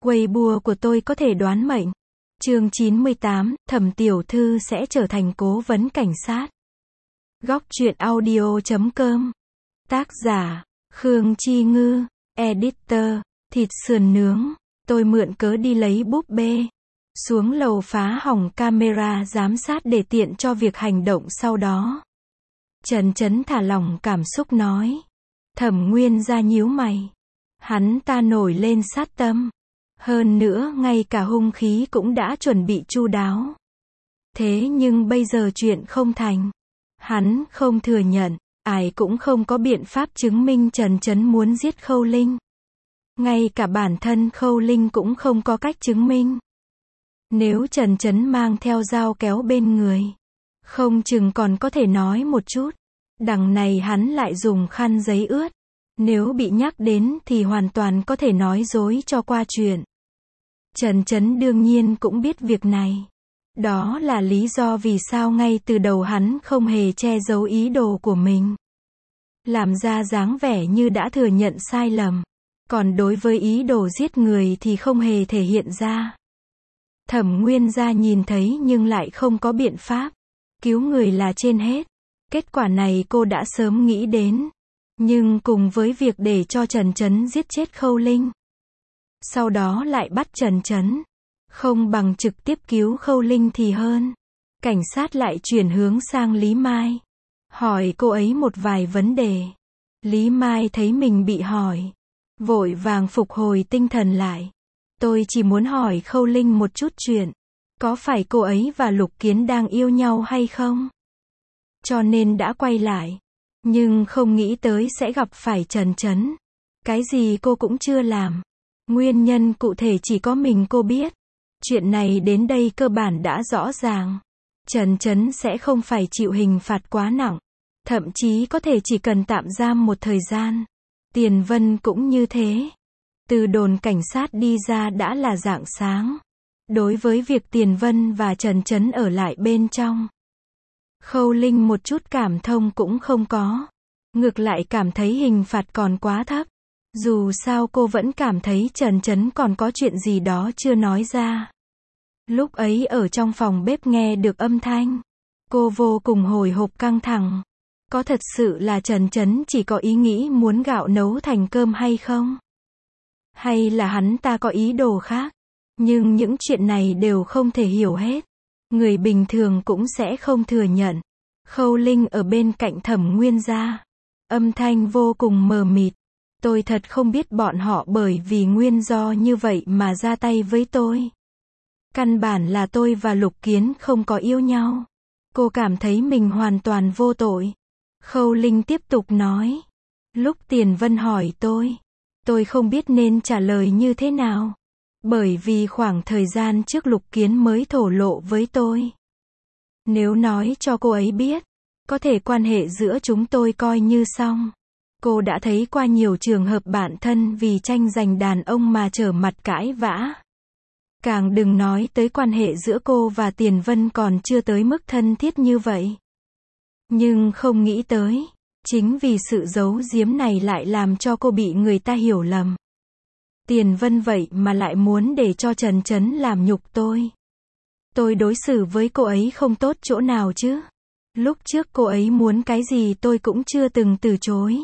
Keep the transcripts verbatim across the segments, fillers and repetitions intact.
Weibo của tôi có thể đoán mệnh. Chương chín mươi tám, Thẩm tiểu thư sẽ trở thành cố vấn cảnh sát. Góc truyện audio chấm com. Tác giả, Khương Chi Ngư. Editor, thịt sườn nướng. Tôi mượn cớ đi lấy búp bê. Xuống lầu phá hỏng camera giám sát để tiện cho việc hành động sau đó. Trần Chấn thả lỏng cảm xúc nói. Thẩm Nguyên ra nhíu mày. Hắn ta nổi lên sát tâm. Hơn nữa ngay cả hung khí cũng đã chuẩn bị chu đáo. Thế nhưng bây giờ chuyện không thành. Hắn không thừa nhận, ai cũng không có biện pháp chứng minh Trần Chấn muốn giết Khâu Linh. Ngay cả bản thân Khâu Linh cũng không có cách chứng minh. Nếu Trần Chấn mang theo dao kéo bên người, không chừng còn có thể nói một chút. Đằng này hắn lại dùng khăn giấy ướt. Nếu bị nhắc đến thì hoàn toàn có thể nói dối cho qua chuyện. Trần Chấn đương nhiên cũng biết việc này. Đó là lý do vì sao ngay từ đầu hắn không hề che giấu ý đồ của mình. Làm ra dáng vẻ như đã thừa nhận sai lầm. Còn đối với ý đồ giết người thì không hề thể hiện ra. Thẩm Nguyên gia nhìn thấy nhưng lại không có biện pháp. Cứu người là trên hết. Kết quả này cô đã sớm nghĩ đến. Nhưng cùng với việc để cho Trần Chấn giết chết Khâu Linh, sau đó lại bắt Trần Chấn, không bằng trực tiếp cứu Khâu Linh thì hơn. Cảnh sát lại chuyển hướng sang Lý Mai. Hỏi cô ấy một vài vấn đề. Lý Mai thấy mình bị hỏi. Vội vàng phục hồi tinh thần lại. Tôi chỉ muốn hỏi Khâu Linh một chút chuyện. Có phải cô ấy và Lục Kiến đang yêu nhau hay không? Cho nên đã quay lại. Nhưng không nghĩ tới sẽ gặp phải Trần Chấn. Cái gì cô cũng chưa làm. Nguyên nhân cụ thể chỉ có mình cô biết. Chuyện này đến đây cơ bản đã rõ ràng. Trần Chấn sẽ không phải chịu hình phạt quá nặng. Thậm chí có thể chỉ cần tạm giam một thời gian. Tiền Vân cũng như thế. Từ đồn cảnh sát đi ra đã là rạng sáng. Đối với việc Tiền Vân và Trần Chấn ở lại bên trong, Khâu Linh một chút cảm thông cũng không có. Ngược lại cảm thấy hình phạt còn quá thấp. Dù sao cô vẫn cảm thấy Trần Chấn còn có chuyện gì đó chưa nói ra. Lúc ấy ở trong phòng bếp nghe được âm thanh. Cô vô cùng hồi hộp căng thẳng. Có thật sự là Trần Chấn chỉ có ý nghĩ muốn gạo nấu thành cơm hay không? Hay là hắn ta có ý đồ khác? Nhưng những chuyện này đều không thể hiểu hết. Người bình thường cũng sẽ không thừa nhận. Khâu Linh ở bên cạnh Thẩm Nguyên gia. Âm thanh vô cùng mờ mịt. Tôi thật không biết bọn họ bởi vì nguyên do như vậy mà ra tay với tôi. Căn bản là tôi và Lục Kiến không có yêu nhau. Cô cảm thấy mình hoàn toàn vô tội. Khâu Linh tiếp tục nói. Lúc Tiền Vân hỏi tôi, tôi không biết nên trả lời như thế nào. Bởi vì khoảng thời gian trước Lục Kiến mới thổ lộ với tôi. Nếu nói cho cô ấy biết, có thể quan hệ giữa chúng tôi coi như xong. Cô đã thấy qua nhiều trường hợp bạn thân vì tranh giành đàn ông mà trở mặt cãi vã. Càng đừng nói tới quan hệ giữa cô và Tiền Vân còn chưa tới mức thân thiết như vậy. Nhưng không nghĩ tới, chính vì sự giấu giếm này lại làm cho cô bị người ta hiểu lầm. Tiền Vân vậy mà lại muốn để cho Trần Chấn làm nhục tôi. Tôi đối xử với cô ấy không tốt chỗ nào chứ? Lúc trước cô ấy muốn cái gì tôi cũng chưa từng từ chối.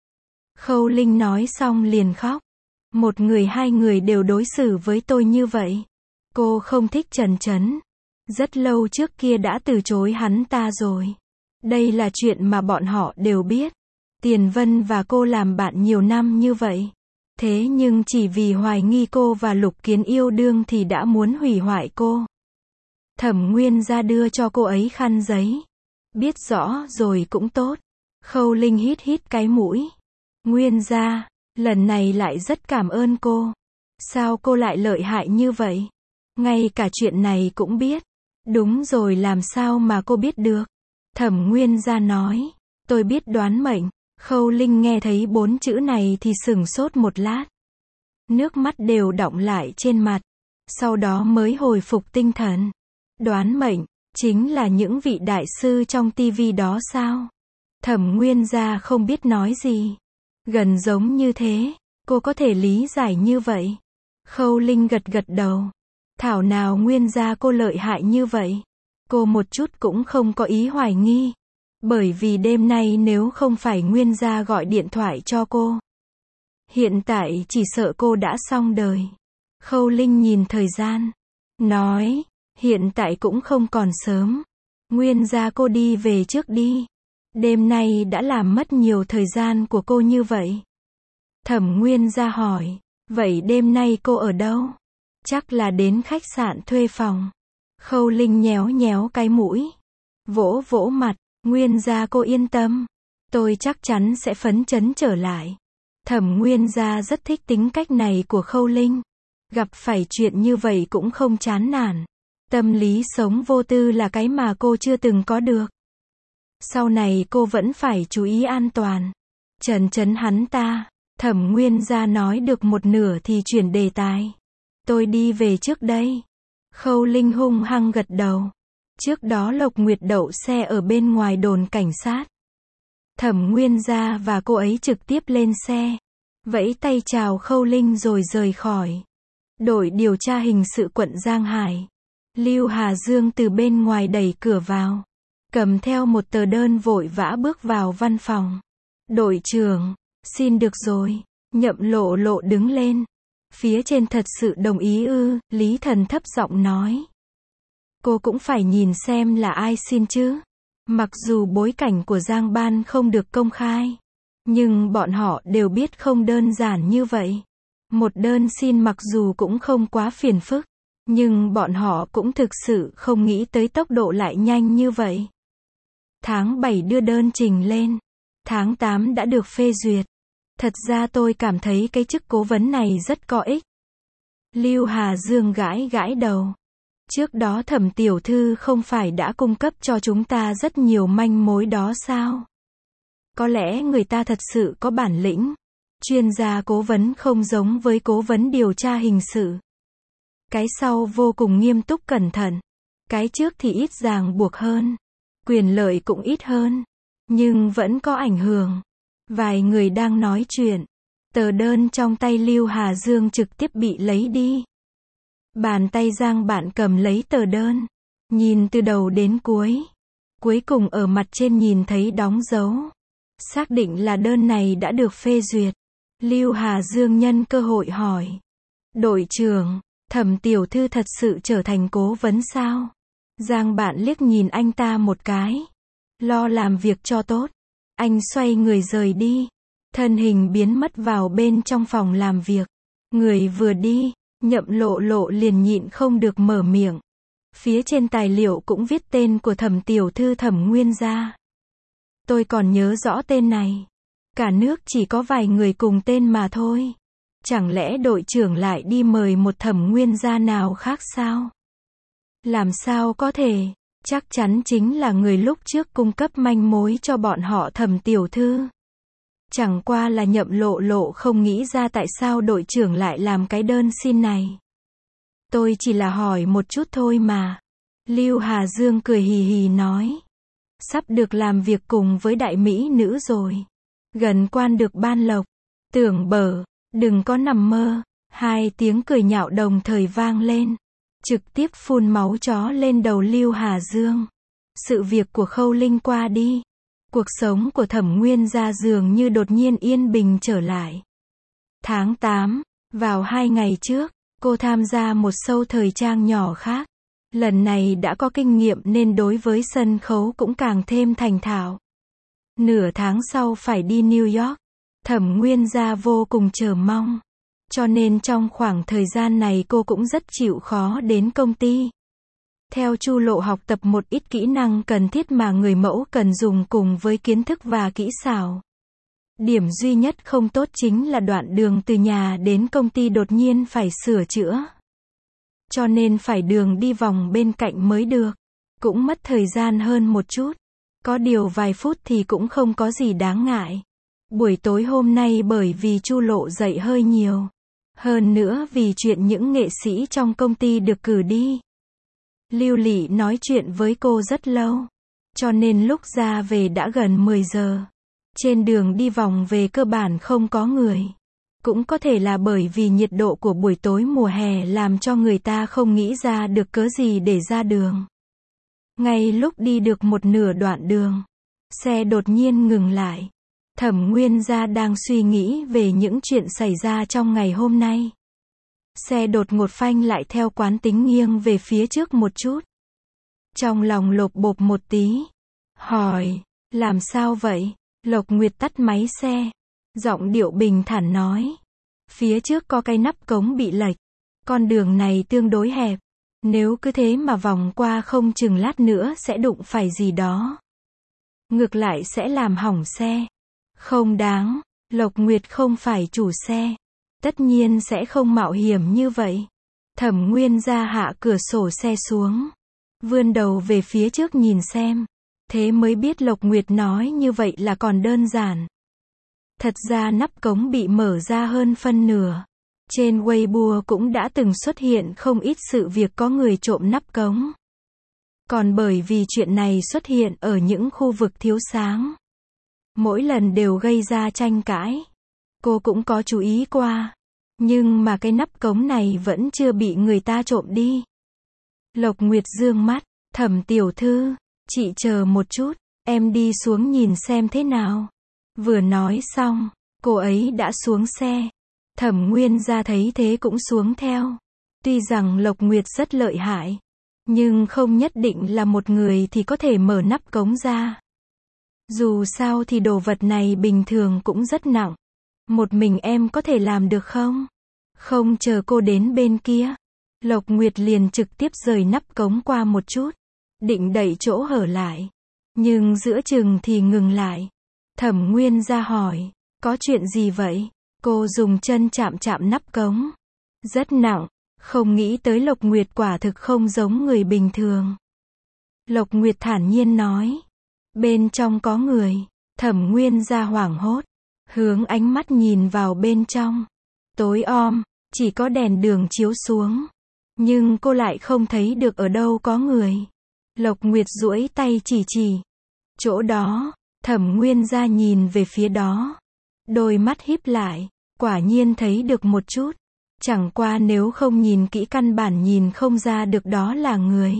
Khâu Linh nói xong liền khóc. Một người hai người đều đối xử với tôi như vậy. Cô không thích Trần Chấn. Rất lâu trước kia đã từ chối hắn ta rồi. Đây là chuyện mà bọn họ đều biết. Tiền Vân và cô làm bạn nhiều năm như vậy. Thế nhưng chỉ vì hoài nghi cô và Lục Kiến yêu đương thì đã muốn hủy hoại cô. Thẩm Nguyên gia đưa cho cô ấy khăn giấy. Biết rõ rồi cũng tốt. Khâu Linh hít hít cái mũi. Nguyên gia, lần này lại rất cảm ơn cô. Sao cô lại lợi hại như vậy? Ngay cả chuyện này cũng biết. Đúng rồi, làm sao mà cô biết được? Thẩm Nguyên gia nói. Tôi biết đoán mệnh. Khâu Linh nghe thấy bốn chữ này thì sửng sốt một lát. Nước mắt đều đọng lại trên mặt. Sau đó mới hồi phục tinh thần. Đoán mệnh, chính là những vị đại sư trong tivi đó sao? Thẩm Nguyên gia không biết nói gì. Gần giống như thế, cô có thể lý giải như vậy. Khâu Linh gật gật đầu. Thảo nào Nguyên gia cô lợi hại như vậy. Cô một chút cũng không có ý hoài nghi. Bởi vì đêm nay nếu không phải Nguyên gia gọi điện thoại cho cô, hiện tại chỉ sợ cô đã xong đời. Khâu Linh nhìn thời gian, nói, hiện tại cũng không còn sớm. Nguyên gia cô đi về trước đi. Đêm nay đã làm mất nhiều thời gian của cô như vậy. Thẩm Nguyên gia hỏi, vậy đêm nay cô ở đâu? Chắc là đến khách sạn thuê phòng. Khâu Linh nhéo nhéo cái mũi, vỗ vỗ mặt, Nguyên gia cô yên tâm. Tôi chắc chắn sẽ phấn chấn trở lại. Thẩm Nguyên gia rất thích tính cách này của Khâu Linh. Gặp phải chuyện như vậy cũng không chán nản. Tâm lý sống vô tư là cái mà cô chưa từng có được. Sau này cô vẫn phải chú ý an toàn. Trấn trấn hắn ta. Thẩm Nguyên gia nói được một nửa thì chuyển đề tài. Tôi đi về trước đây. Khâu Linh hung hăng gật đầu. Trước đó Lộc Nguyệt đậu xe ở bên ngoài đồn cảnh sát. Thẩm Nguyên gia và cô ấy trực tiếp lên xe, vẫy tay chào Khâu Linh rồi rời khỏi. Đội điều tra hình sự quận Giang Hải. Lưu Hà Dương từ bên ngoài đẩy cửa vào, cầm theo một tờ đơn vội vã bước vào văn phòng. Đội trưởng, xin được rồi. Nhậm Lộ Lộ đứng lên. Phía trên thật sự đồng ý ư? Lý Thần thấp giọng nói. Cô cũng phải nhìn xem là ai xin chứ. Mặc dù bối cảnh của Giang Ban không được công khai, nhưng bọn họ đều biết không đơn giản như vậy. Một đơn xin mặc dù cũng không quá phiền phức, nhưng bọn họ cũng thực sự không nghĩ tới tốc độ lại nhanh như vậy. Tháng bảy đưa đơn trình lên, tháng tám đã được phê duyệt. Thật ra tôi cảm thấy cái chức cố vấn này rất có ích. Lưu Hà Dương gãi gãi đầu. Trước đó Thẩm tiểu thư không phải đã cung cấp cho chúng ta rất nhiều manh mối đó sao? Có lẽ người ta thật sự có bản lĩnh. Chuyên gia cố vấn không giống với cố vấn điều tra hình sự. Cái sau vô cùng nghiêm túc cẩn thận. Cái trước thì ít ràng buộc hơn. Quyền lợi cũng ít hơn. Nhưng vẫn có ảnh hưởng. Vài người đang nói chuyện. Tờ đơn trong tay Lưu Hà Dương trực tiếp bị lấy đi. Bàn tay Giang Bạn cầm lấy tờ đơn. Nhìn từ đầu đến cuối. Cuối cùng ở mặt trên nhìn thấy đóng dấu. Xác định là đơn này đã được phê duyệt. Lưu Hà Dương nhân cơ hội hỏi. Đội trưởng, Thẩm tiểu thư thật sự trở thành cố vấn sao? Giang Bạn liếc nhìn anh ta một cái. Lo làm việc cho tốt. Anh xoay người rời đi. Thân hình biến mất vào bên trong phòng làm việc. Người vừa đi, Nhậm Lộ Lộ liền nhịn không được mở miệng. Phía trên tài liệu cũng viết tên của Thẩm tiểu thư Thẩm Nguyên gia. Tôi còn nhớ rõ tên này. Cả nước chỉ có vài người cùng tên mà thôi. Chẳng lẽ đội trưởng lại đi mời một Thẩm Nguyên gia nào khác sao? Làm sao có thể? Chắc chắn chính là người lúc trước cung cấp manh mối cho bọn họ Thẩm tiểu thư. Chẳng qua là Nhậm Lộ Lộ không nghĩ ra tại sao đội trưởng lại làm cái đơn xin này. Tôi chỉ là hỏi một chút thôi mà. Lưu Hà Dương cười hì hì nói. Sắp được làm việc cùng với đại mỹ nữ rồi. Gần quan được ban lộc. Tưởng bở, đừng có nằm mơ. Hai tiếng cười nhạo đồng thời vang lên. Trực tiếp phun máu chó lên đầu Lưu Hà Dương. Sự việc của Khâu Linh qua đi. Cuộc sống của Thẩm Nguyên gia dường như đột nhiên yên bình trở lại. Tháng tám, vào hai ngày trước, cô tham gia một show thời trang nhỏ khác. Lần này đã có kinh nghiệm nên đối với sân khấu cũng càng thêm thành thạo. Nửa tháng sau phải đi New York. Thẩm Nguyên gia vô cùng chờ mong. Cho nên trong khoảng thời gian này cô cũng rất chịu khó đến công ty. Theo Chu Lộ học tập một ít kỹ năng cần thiết mà người mẫu cần dùng cùng với kiến thức và kỹ xảo. Điểm duy nhất không tốt chính là đoạn đường từ nhà đến công ty đột nhiên phải sửa chữa. Cho nên phải đường đi vòng bên cạnh mới được. Cũng mất thời gian hơn một chút. Có điều vài phút thì cũng không có gì đáng ngại. Buổi tối hôm nay bởi vì Chu Lộ dậy hơi nhiều. Hơn nữa vì chuyện những nghệ sĩ trong công ty được cử đi. Lưu Lị nói chuyện với cô rất lâu. Cho nên lúc ra về đã gần mười giờ. Trên đường đi vòng về cơ bản không có người. Cũng có thể là bởi vì nhiệt độ của buổi tối mùa hè làm cho người ta không nghĩ ra được cớ gì để ra đường. Ngay lúc đi được một nửa đoạn đường, xe đột nhiên ngừng lại. Thẩm Nguyên Gia đang suy nghĩ về những chuyện xảy ra trong ngày hôm nay. Xe đột ngột phanh lại theo quán tính nghiêng về phía trước một chút. Trong lòng lộp bộp một tí. Hỏi, làm sao vậy? Lộc Nguyệt tắt máy xe. Giọng điệu bình thản nói. Phía trước có cái nắp cống bị lệch. Con đường này tương đối hẹp. Nếu cứ thế mà vòng qua không chừng lát nữa sẽ đụng phải gì đó. Ngược lại sẽ làm hỏng xe. Không đáng, Lộc Nguyệt không phải chủ xe. Tất nhiên sẽ không mạo hiểm như vậy. Thẩm Nguyên Gia hạ cửa sổ xe xuống. Vươn đầu về phía trước nhìn xem. Thế mới biết Lộc Nguyệt nói như vậy là còn đơn giản. Thật ra nắp cống bị mở ra hơn phân nửa. Trên Weibo cũng đã từng xuất hiện không ít sự việc có người trộm nắp cống. Còn bởi vì chuyện này xuất hiện ở những khu vực thiếu sáng. Mỗi lần đều gây ra tranh cãi. Cô cũng có chú ý qua. Nhưng mà cái nắp cống này vẫn chưa bị người ta trộm đi. Lộc Nguyệt dương mắt. Thẩm tiểu thư, chị chờ một chút, em đi xuống nhìn xem thế nào. Vừa nói xong, cô ấy đã xuống xe. Thẩm Nguyên Gia thấy thế cũng xuống theo. Tuy rằng Lộc Nguyệt rất lợi hại, nhưng không nhất định là một người thì có thể mở nắp cống ra. Dù sao thì đồ vật này bình thường cũng rất nặng. Một mình em có thể làm được không? Không chờ cô đến bên kia. Lộc Nguyệt liền trực tiếp rời nắp cống qua một chút. Định đẩy chỗ hở lại. Nhưng giữa chừng thì ngừng lại. Thẩm Nguyên Gia hỏi. Có chuyện gì vậy? Cô dùng chân chạm chạm nắp cống. Rất nặng. Không nghĩ tới Lộc Nguyệt quả thực không giống người bình thường. Lộc Nguyệt thản nhiên nói. Bên trong có người. Thẩm Nguyên Gia hoảng hốt. Hướng ánh mắt nhìn vào bên trong. Tối om. Chỉ có đèn đường chiếu xuống. Nhưng cô lại không thấy được ở đâu có người. Lộc Nguyệt duỗi tay chỉ chỉ. Chỗ đó. Thẩm Nguyên Gia nhìn về phía đó. Đôi mắt híp lại. Quả nhiên thấy được một chút. Chẳng qua nếu không nhìn kỹ căn bản nhìn không ra được đó là người.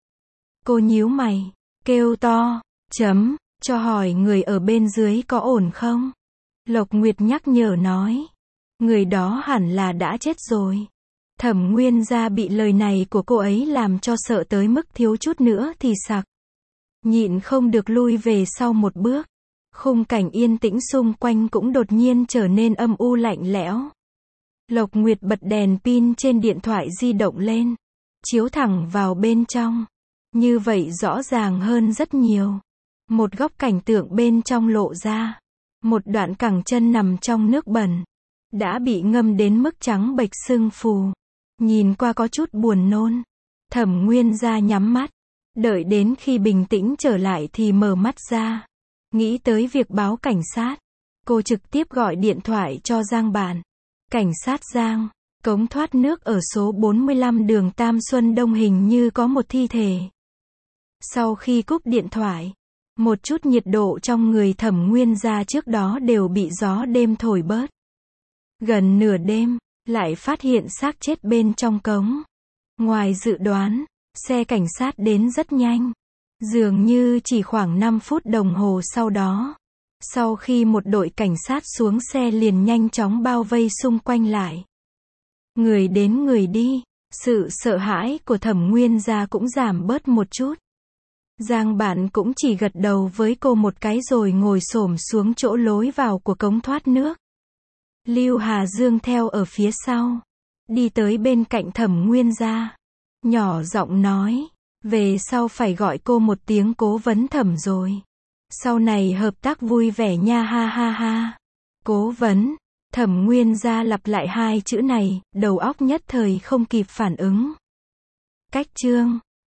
Cô nhíu mày. Kêu to. Chấm. Cho hỏi người ở bên dưới có ổn không? Lộc Nguyệt nhắc nhở nói. Người đó hẳn là đã chết rồi. Thẩm Nguyên Gia bị lời này của cô ấy làm cho sợ tới mức thiếu chút nữa thì sặc. Nhịn không được lui về sau một bước. Khung cảnh yên tĩnh xung quanh cũng đột nhiên trở nên âm u lạnh lẽo. Lộc Nguyệt bật đèn pin trên điện thoại di động lên. Chiếu thẳng vào bên trong. Như vậy rõ ràng hơn rất nhiều. Một góc cảnh tượng bên trong lộ ra. Một đoạn cẳng chân nằm trong nước bẩn. Đã bị ngâm đến mức trắng bệch sưng phù. Nhìn qua có chút buồn nôn. Thẩm Nguyên Gia nhắm mắt. Đợi đến khi bình tĩnh trở lại thì mở mắt ra. Nghĩ tới việc báo cảnh sát. Cô trực tiếp gọi điện thoại cho Giang Bản. Cảnh sát Giang, cống thoát nước ở số bốn mươi lăm đường Tam Xuân Đông hình như có một thi thể. Sau khi cúp điện thoại, một chút nhiệt độ trong người Thẩm Nguyên Gia trước đó đều bị gió đêm thổi bớt. Gần nửa đêm, lại phát hiện xác chết bên trong cống. Ngoài dự đoán, xe cảnh sát đến rất nhanh. Dường như chỉ khoảng năm phút đồng hồ sau đó. Sau khi một đội cảnh sát xuống xe liền nhanh chóng bao vây xung quanh lại. Người đến người đi, sự sợ hãi của Thẩm Nguyên Gia cũng giảm bớt một chút. Giang Bản cũng chỉ gật đầu với cô một cái rồi ngồi xổm xuống chỗ lối vào của cống thoát nước. Lưu Hà Dương theo ở phía sau. Đi tới bên cạnh Thẩm Nguyên Gia. Nhỏ giọng nói. Về sau phải gọi cô một tiếng cố vấn Thẩm rồi. Sau này hợp tác vui vẻ nha ha ha ha. Cố vấn. Thẩm Nguyên Gia lặp lại hai chữ này, đầu óc nhất thời không kịp phản ứng. Cách chương.